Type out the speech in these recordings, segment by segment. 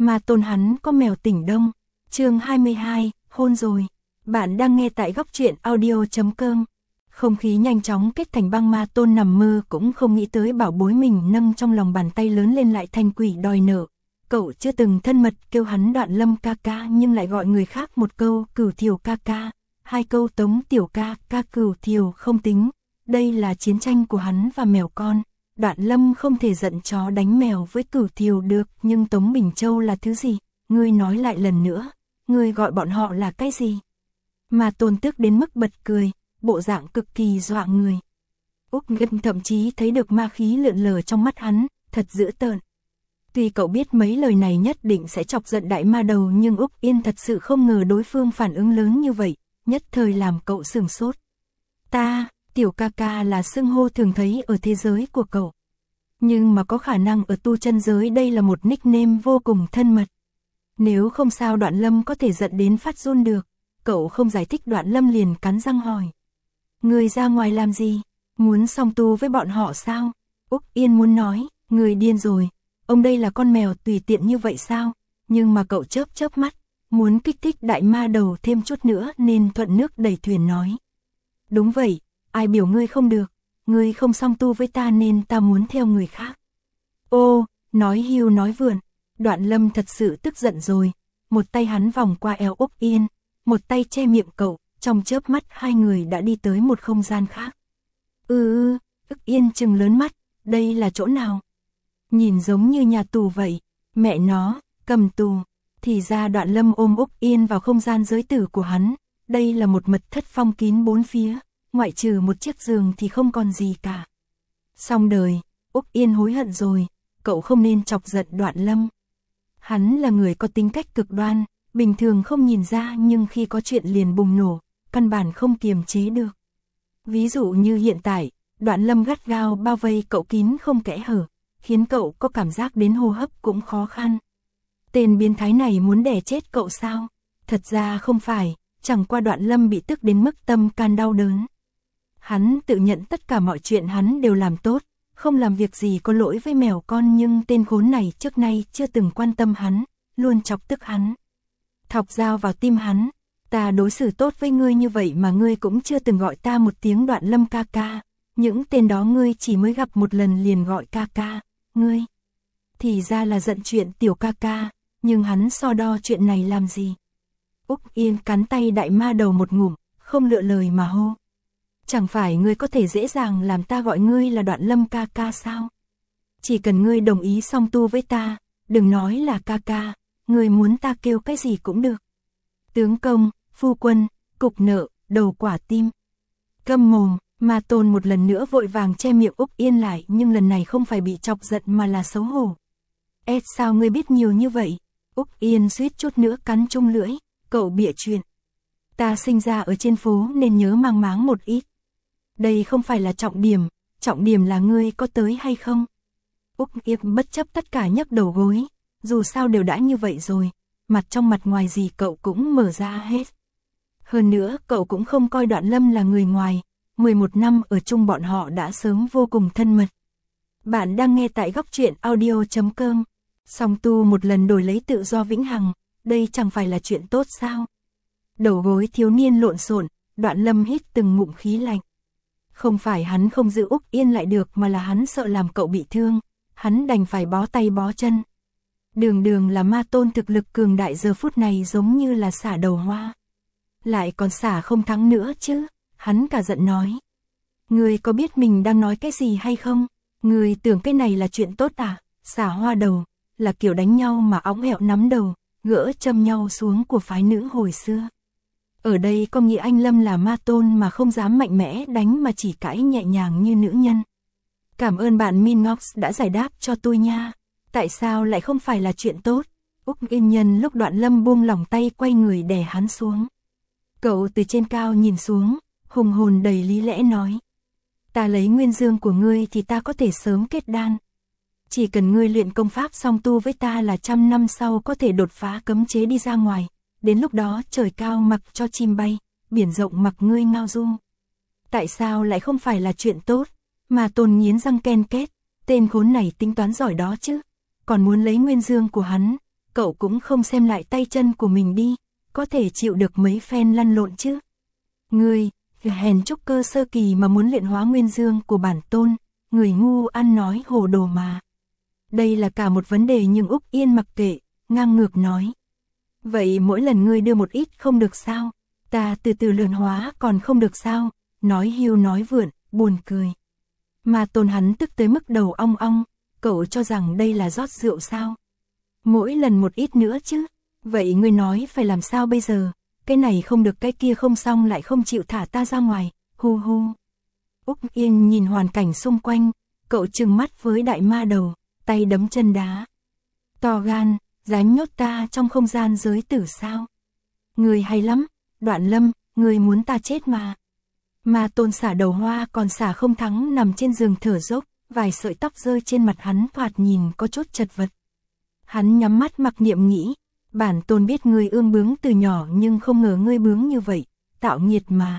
Mà Tôn hắn có mèo tỉnh Đông. Chương 22, hôn rồi. Bạn đang nghe tại góc truyện audio.com. Không khí nhanh chóng kết thành băng. Ma Tôn nằm mơ cũng không nghĩ tới bảo bối mình nâng trong lòng bàn tay lớn lên lại thành quỷ đòi nợ. Cậu chưa từng thân mật kêu hắn Đoạn Lâm ca ca nhưng lại gọi người khác một câu Cửu Thiều ca ca, hai câu Tống tiểu ca ca Cửu Thiều không tính. Đây là chiến tranh của hắn và mèo con. Đoạn Lâm không thể giận chó đánh mèo với Cửu Thiều được, nhưng Tống Bình Châu là thứ gì? Ngươi nói lại lần nữa, ngươi gọi bọn họ là cái gì? Mà Tôn tức đến mức bật cười, bộ dạng cực kỳ dọa người. Úc Nghiêm thậm chí thấy được ma khí lượn lờ trong mắt hắn, thật dữ tợn. Tuy cậu biết mấy lời này nhất định sẽ chọc giận đại ma đầu nhưng Úc Yên thật sự không ngờ đối phương phản ứng lớn như vậy, nhất thời làm cậu sửng sốt. Ta, tiểu ca ca là xưng hô thường thấy ở thế giới của cậu. Nhưng mà có khả năng ở tu chân giới đây là một nickname vô cùng thân mật. Nếu không sao Đoạn Lâm có thể giận đến phát run được. Cậu không giải thích Đoạn Lâm liền cắn răng hỏi. Người ra ngoài làm gì? Muốn song tu với bọn họ sao? Úc Yên muốn nói, người điên rồi. Ông đây là con mèo tùy tiện như vậy sao? Nhưng mà cậu chớp chớp mắt, muốn kích thích đại ma đầu thêm chút nữa nên thuận nước đẩy thuyền nói. Đúng vậy, ai biểu ngươi không được? Ngươi không song tu với ta nên ta muốn theo người khác. Ô, nói hưu nói vượn. Đoạn Lâm thật sự tức giận rồi. Một tay hắn vòng qua eo Úc Yên, một tay che miệng cậu, trong chớp mắt hai người đã đi tới một không gian khác. Úc Yên trừng lớn mắt, đây là chỗ nào? Nhìn giống như nhà tù vậy, mẹ nó, cầm tù. Thì ra Đoạn Lâm ôm Úc Yên vào không gian giới tử của hắn, đây là một mật thất phong kín bốn phía, ngoại trừ một chiếc giường thì không còn gì cả. Xong đời, Úc Yên hối hận rồi, cậu không nên chọc giận Đoạn Lâm. Hắn là người có tính cách cực đoan, bình thường không nhìn ra nhưng khi có chuyện liền bùng nổ, căn bản không kiềm chế được. Ví dụ như hiện tại, Đoạn Lâm gắt gao bao vây cậu kín không kẽ hở, khiến cậu có cảm giác đến hô hấp cũng khó khăn. Tên biến thái này muốn đè chết cậu sao? Thật ra không phải, chẳng qua Đoạn Lâm bị tức đến mức tâm can đau đớn. Hắn tự nhận tất cả mọi chuyện hắn đều làm tốt, không làm việc gì có lỗi với mèo con nhưng tên khốn này trước nay chưa từng quan tâm hắn, luôn chọc tức hắn. Thọc dao vào tim hắn, ta đối xử tốt với ngươi như vậy mà ngươi cũng chưa từng gọi ta một tiếng Đoạn Lâm ca ca, những tên đó ngươi chỉ mới gặp một lần liền gọi ca ca, ngươi. Thì ra là giận chuyện tiểu ca ca, nhưng hắn so đo chuyện này làm gì? Úc Yên cắn tay đại ma đầu một ngụm, không lựa lời mà hô. Chẳng phải ngươi có thể dễ dàng làm ta gọi ngươi là Đoạn Lâm ca ca sao? Chỉ cần ngươi đồng ý song tu với ta, đừng nói là ca ca, ngươi muốn ta kêu cái gì cũng được. Tướng công, phu quân, cục nợ, đầu quả tim. Câm mồm, Ma Tôn một lần nữa vội vàng che miệng Úc Yên lại nhưng lần này không phải bị chọc giận mà là xấu hổ. Sao ngươi biết nhiều như vậy? Úc Yên suýt chút nữa cắn chung lưỡi, cậu bịa chuyện. Ta sinh ra ở trên phố nên nhớ mang máng một ít. Đây không phải là trọng điểm là ngươi có tới hay không? Úc Yên bất chấp tất cả nhấc đầu gối, dù sao đều đã như vậy rồi, mặt trong mặt ngoài gì cậu cũng mở ra hết. Hơn nữa cậu cũng không coi Đoạn Lâm là người ngoài, 11 năm ở chung bọn họ đã sớm vô cùng thân mật. Bạn đang nghe tại góc truyện audio.com. Song tu một lần đổi lấy tự do vĩnh hằng, đây chẳng phải là chuyện tốt sao? Đầu gối thiếu niên lộn xộn, Đoạn Lâm hít từng ngụm khí lạnh. Không phải hắn không giữ Úc Yên lại được mà là hắn sợ làm cậu bị thương, hắn đành phải bó tay bó chân. Đường là Ma Tôn thực lực cường đại giờ phút này giống như là xả đầu hoa. Lại còn xả không thắng nữa chứ, hắn cả giận nói. Ngươi có biết mình đang nói cái gì hay không? Ngươi tưởng cái này là chuyện tốt à? Xả hoa đầu, là kiểu đánh nhau mà óng ẹo nắm đầu, gỡ châm nhau xuống của phái nữ hồi xưa. Ở đây có nghĩa anh Lâm là Ma Tôn mà không dám mạnh mẽ đánh mà chỉ cãi nhẹ nhàng như nữ nhân. Cảm ơn bạn Minox đã giải đáp cho tôi nha. Tại sao lại không phải là chuyện tốt? Úc Yên nhân lúc Đoạn Lâm buông lỏng tay quay người đè hắn xuống. Cậu từ trên cao nhìn xuống, hùng hồn đầy lý lẽ nói. Ta lấy nguyên dương của ngươi thì ta có thể sớm kết đan. Chỉ cần ngươi luyện công pháp song tu với ta là 100 năm sau có thể đột phá cấm chế đi ra ngoài. Đến lúc đó trời cao mặc cho chim bay, biển rộng mặc ngươi ngao du. Tại sao lại không phải là chuyện tốt? Mà Tôn nghiến răng ken két, tên khốn này tính toán giỏi đó chứ. Còn muốn lấy nguyên dương của hắn, cậu cũng không xem lại tay chân của mình đi, có thể chịu được mấy phen lăn lộn chứ. Ngươi, hèn trúc cơ sơ kỳ mà muốn luyện hóa nguyên dương của bản tôn, người ngu ăn nói hồ đồ mà. Đây là cả một vấn đề nhưng Úc Yên mặc kệ, ngang ngược nói. Vậy mỗi lần ngươi đưa một ít không được sao? Ta từ từ luyện hóa còn không được sao? Nói hiu nói vượn, buồn cười. Mà Tôn hắn tức tới mức đầu ong ong, cậu cho rằng đây là rót rượu sao? Mỗi lần một ít nữa chứ. Vậy ngươi nói phải làm sao bây giờ? Cái này không được cái kia không xong lại không chịu thả ta ra ngoài, hu hu. Úc Yên nhìn hoàn cảnh xung quanh, cậu trừng mắt với đại ma đầu, tay đấm chân đá. To gan, dám nhốt ta trong không gian giới tử sao? Người hay lắm, Đoạn Lâm, người muốn ta chết mà. Mà Tôn xả đầu hoa còn xả không thắng nằm trên giường thở dốc, vài sợi tóc rơi trên mặt hắn thoạt nhìn có chút chật vật. Hắn nhắm mắt mặc niệm nghĩ, bản Tôn biết ngươi ương bướng từ nhỏ nhưng không ngờ ngươi bướng như vậy, tạo nghiệt mà.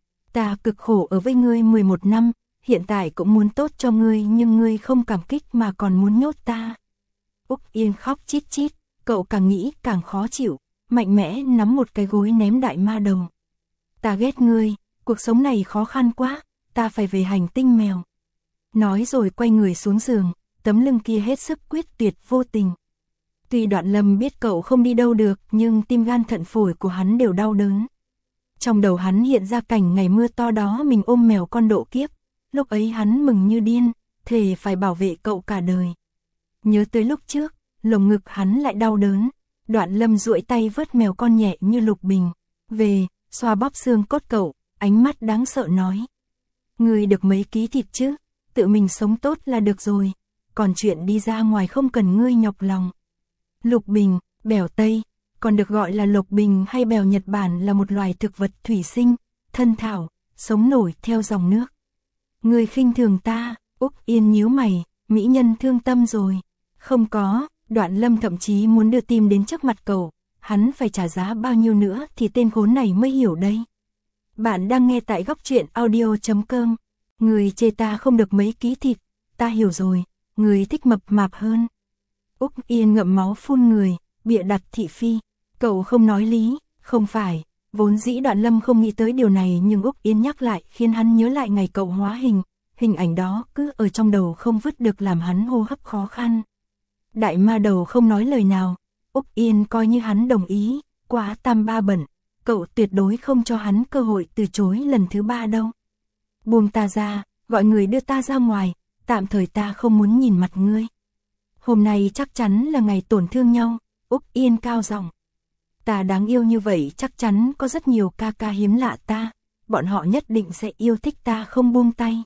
Ta cực khổ ở với ngươi 11 năm, hiện tại cũng muốn tốt cho ngươi nhưng ngươi không cảm kích mà còn muốn nhốt ta. Úc Yên khóc chít chít, cậu càng nghĩ càng khó chịu, mạnh mẽ nắm một cái gối ném đại ma đầu. Ta ghét ngươi, cuộc sống này khó khăn quá, ta phải về hành tinh mèo. Nói rồi quay người xuống giường, tấm lưng kia hết sức quyết tuyệt vô tình. Tuy Đoạn Lâm biết cậu không đi đâu được nhưng tim gan thận phổi của hắn đều đau đớn. Trong đầu hắn hiện ra cảnh ngày mưa to đó mình ôm mèo con độ kiếp, lúc ấy hắn mừng như điên, thề phải bảo vệ cậu cả đời. Nhớ tới lúc trước, lồng ngực hắn lại đau đớn, Đoạn Lâm duỗi tay vớt mèo con nhẹ như lục bình, về, xoa bóp xương cốt cậu, ánh mắt đáng sợ nói. Ngươi được mấy ký thịt chứ, tự mình sống tốt là được rồi, còn chuyện đi ra ngoài không cần ngươi nhọc lòng. Lục bình, bèo Tây, còn được gọi là lục bình hay bèo Nhật Bản là một loài thực vật thủy sinh, thân thảo, sống nổi theo dòng nước. Ngươi khinh thường ta, Úc Yên nhíu mày, mỹ nhân thương tâm rồi. Không có, Đoạn Lâm thậm chí muốn đưa tim đến trước mặt cậu, hắn phải trả giá bao nhiêu nữa thì tên khốn này mới hiểu đây. Bạn đang nghe tại góc truyện audio.com. Người chê ta không được mấy ký thịt, ta hiểu rồi, người thích mập mạp hơn. Úc Yên ngậm máu phun người, bịa đặt thị phi, cậu không nói lý, không phải, vốn dĩ Đoạn Lâm không nghĩ tới điều này nhưng Úc Yên nhắc lại khiến hắn nhớ lại ngày cậu hóa hình ảnh đó cứ ở trong đầu không vứt được làm hắn hô hấp khó khăn. Đại ma đầu không nói lời nào, Úc Yên coi như hắn đồng ý, quá tam ba bẩn, cậu tuyệt đối không cho hắn cơ hội từ chối lần thứ 3 đâu. Buông ta ra, gọi người đưa ta ra ngoài, tạm thời ta không muốn nhìn mặt ngươi. Hôm nay chắc chắn là ngày tổn thương nhau, Úc Yên cao giọng. Ta đáng yêu như vậy chắc chắn có rất nhiều ca ca hiếm lạ ta, bọn họ nhất định sẽ yêu thích ta không buông tay.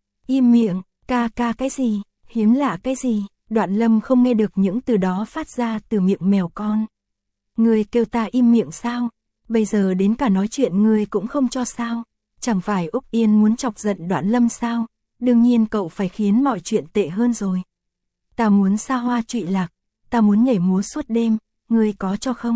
Im miệng, ca ca cái gì, hiếm lạ cái gì, Đoạn Lâm không nghe được những từ đó phát ra từ miệng mèo con. Ngươi kêu ta im miệng sao, bây giờ đến cả nói chuyện ngươi cũng không cho sao, chẳng phải Úc Yên muốn chọc giận Đoạn Lâm sao, đương nhiên cậu phải khiến mọi chuyện tệ hơn rồi. Ta muốn xa hoa trụy lạc, ta muốn nhảy múa suốt đêm, ngươi có cho không?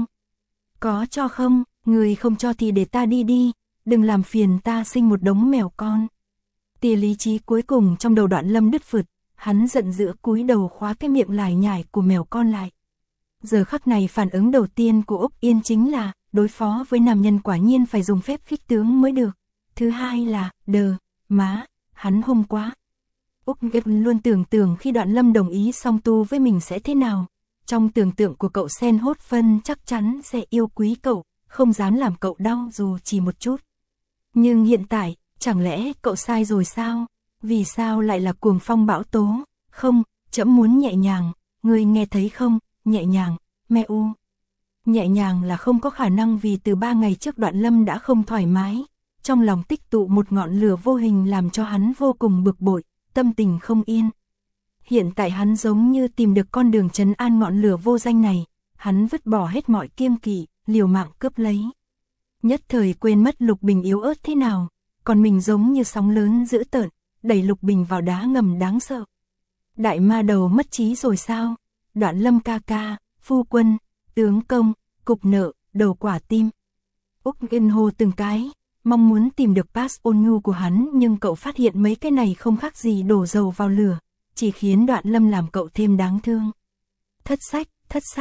Có cho không, ngươi không cho thì để ta đi đi, đừng làm phiền ta sinh một đống mèo con. Tia lý trí cuối cùng trong đầu Đoạn Lâm đứt phượt, hắn giận dữ cúi đầu khóa cái miệng lải nhải của mèo con lại. Giờ khắc này phản ứng đầu tiên của Úc Yên chính là, đối phó với nam nhân quả nhiên phải dùng phép khích tướng mới được. Thứ hai là, má, hắn hung quá. Úc luôn tưởng tượng khi Đoạn Lâm đồng ý song tu với mình sẽ thế nào. Trong tưởng tượng của cậu sen hốt phân chắc chắn sẽ yêu quý cậu, không dám làm cậu đau dù chỉ một chút. Nhưng hiện tại, chẳng lẽ cậu sai rồi sao? Vì sao lại là cuồng phong bão tố? Không, trẫm muốn nhẹ nhàng, ngươi nghe thấy không? Nhẹ nhàng, mẹ u. Nhẹ nhàng là không có khả năng vì từ 3 ngày trước Đoạn Lâm đã không thoải mái. Trong lòng tích tụ một ngọn lửa vô hình làm cho hắn vô cùng bực bội, tâm tình không yên. Hiện tại hắn giống như tìm được con đường trấn an ngọn lửa vô danh này, hắn vứt bỏ hết mọi kiêng kỵ, liều mạng cướp lấy. Nhất thời quên mất Lục Bình yếu ớt thế nào, còn mình giống như sóng lớn dữ tợn, đẩy Lục Bình vào đá ngầm đáng sợ. Đại ma đầu mất trí rồi sao? Đoạn Lâm ca ca, phu quân, tướng công, cục nợ, đầu quả tim. Úc Yên hô từng cái, mong muốn tìm được pass ôn nhu của hắn nhưng cậu phát hiện mấy cái này không khác gì đổ dầu vào lửa, chỉ khiến Đoạn Lâm làm cậu thêm đáng thương. Thất sách,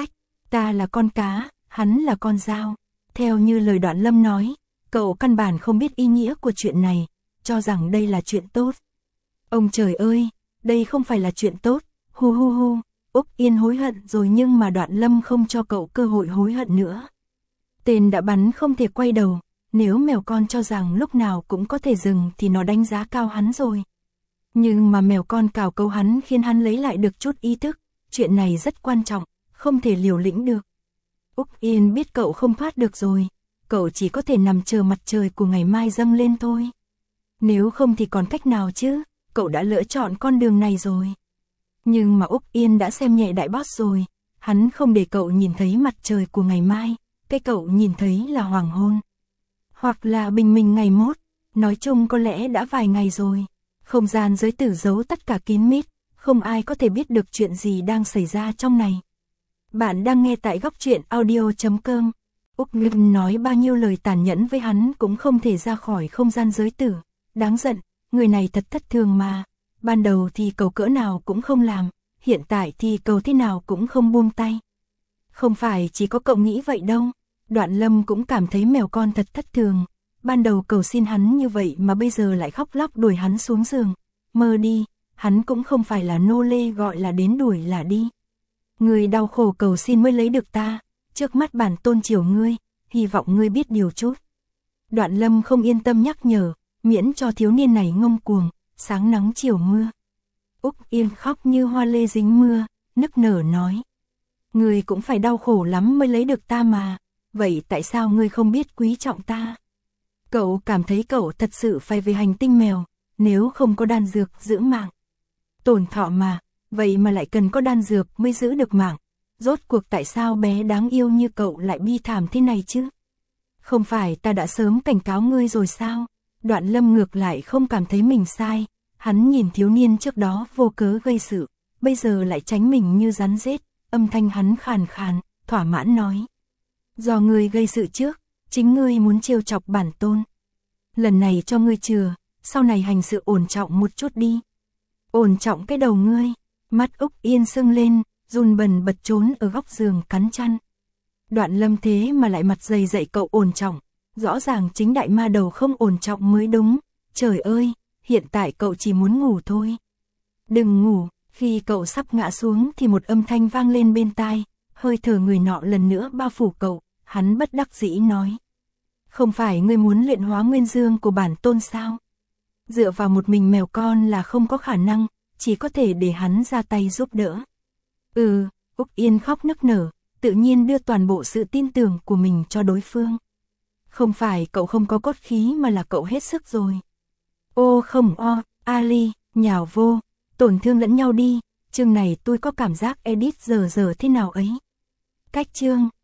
Ta là con cá, hắn là con dao. Theo như lời Đoạn Lâm nói, cậu căn bản không biết ý nghĩa của chuyện này, cho rằng đây là chuyện tốt. Ông trời ơi, đây không phải là chuyện tốt, hu hu hu. Úc Yên hối hận rồi nhưng mà Đoạn Lâm không cho cậu cơ hội hối hận nữa. Tên đã bắn không thể quay đầu, nếu mèo con cho rằng lúc nào cũng có thể dừng thì nó đánh giá cao hắn rồi. Nhưng mà mèo con cào cấu hắn khiến hắn lấy lại được chút ý thức, chuyện này rất quan trọng, không thể liều lĩnh được. Úc Yên biết cậu không thoát được rồi, cậu chỉ có thể nằm chờ mặt trời của ngày mai dâng lên thôi. Nếu không thì còn cách nào chứ, cậu đã lựa chọn con đường này rồi. Nhưng mà Úc Yên đã xem nhẹ đại boss rồi, hắn không để cậu nhìn thấy mặt trời của ngày mai, cái cậu nhìn thấy là hoàng hôn. Hoặc là bình minh ngày mốt, nói chung có lẽ đã vài ngày rồi. Không gian giới tử giấu tất cả kín mít, không ai có thể biết được chuyện gì đang xảy ra trong này. Bạn đang nghe tại Góc Truyện Audio.com. Úc Ngân nói bao nhiêu lời tàn nhẫn với hắn cũng không thể ra khỏi không gian giới tử. Đáng giận, người này thật thất thường mà. Ban đầu thì cậu cỡ nào cũng không làm, hiện tại thì cậu thế nào cũng không buông tay. Không phải chỉ có cậu nghĩ vậy đâu. Đoạn Lâm cũng cảm thấy mèo con thật thất thường. Ban đầu cầu xin hắn như vậy mà bây giờ lại khóc lóc đuổi hắn xuống giường. Mơ đi, hắn cũng không phải là nô lê gọi là đến đuổi là đi. Người đau khổ cầu xin mới lấy được ta, trước mắt bản tôn chiều ngươi, hy vọng ngươi biết điều chút. Đoạn Lâm không yên tâm nhắc nhở, miễn cho thiếu niên này ngông cuồng, sáng nắng chiều mưa. Úc Yên khóc như hoa lê dính mưa, nức nở nói. Ngươi cũng phải đau khổ lắm mới lấy được ta mà, vậy tại sao ngươi không biết quý trọng ta? Cậu cảm thấy cậu thật sự phải về hành tinh mèo, nếu không có đan dược giữ mạng. Tổn thọ mà, vậy mà lại cần có đan dược mới giữ được mạng. Rốt cuộc tại sao bé đáng yêu như cậu lại bi thảm thế này chứ? Không phải ta đã sớm cảnh cáo ngươi rồi sao? Đoạn Lâm ngược lại không cảm thấy mình sai. Hắn nhìn thiếu niên trước đó vô cớ gây sự, bây giờ lại tránh mình như rắn rết. Âm thanh hắn khàn khàn, thỏa mãn nói. Do ngươi gây sự trước, chính ngươi muốn trêu chọc bản tôn. Lần này cho ngươi chừa, sau này hành sự ổn trọng một chút đi. Ổn trọng cái đầu ngươi. Mắt Úc Yên sưng lên, run bần bật trốn ở góc giường cắn chăn. Đoạn Lâm thế mà lại mặt dày dạy cậu ổn trọng. Rõ ràng chính đại ma đầu không ổn trọng mới đúng. Trời ơi, hiện tại cậu chỉ muốn ngủ thôi. Đừng ngủ. Khi cậu sắp ngã xuống thì một âm thanh vang lên bên tai. Hơi thở người nọ lần nữa bao phủ cậu. Hắn bất đắc dĩ nói. Không phải ngươi muốn luyện hóa nguyên dương của bản tôn sao? Dựa vào một mình mèo con là không có khả năng, chỉ có thể để hắn ra tay giúp đỡ. Úc Yên khóc nức nở, tự nhiên đưa toàn bộ sự tin tưởng của mình cho đối phương. Không phải cậu không có cốt khí mà là cậu hết sức rồi. Ô không Ali, nhào vô, tổn thương lẫn nhau đi, chương này tôi có cảm giác edit giờ thế nào ấy. Cách chương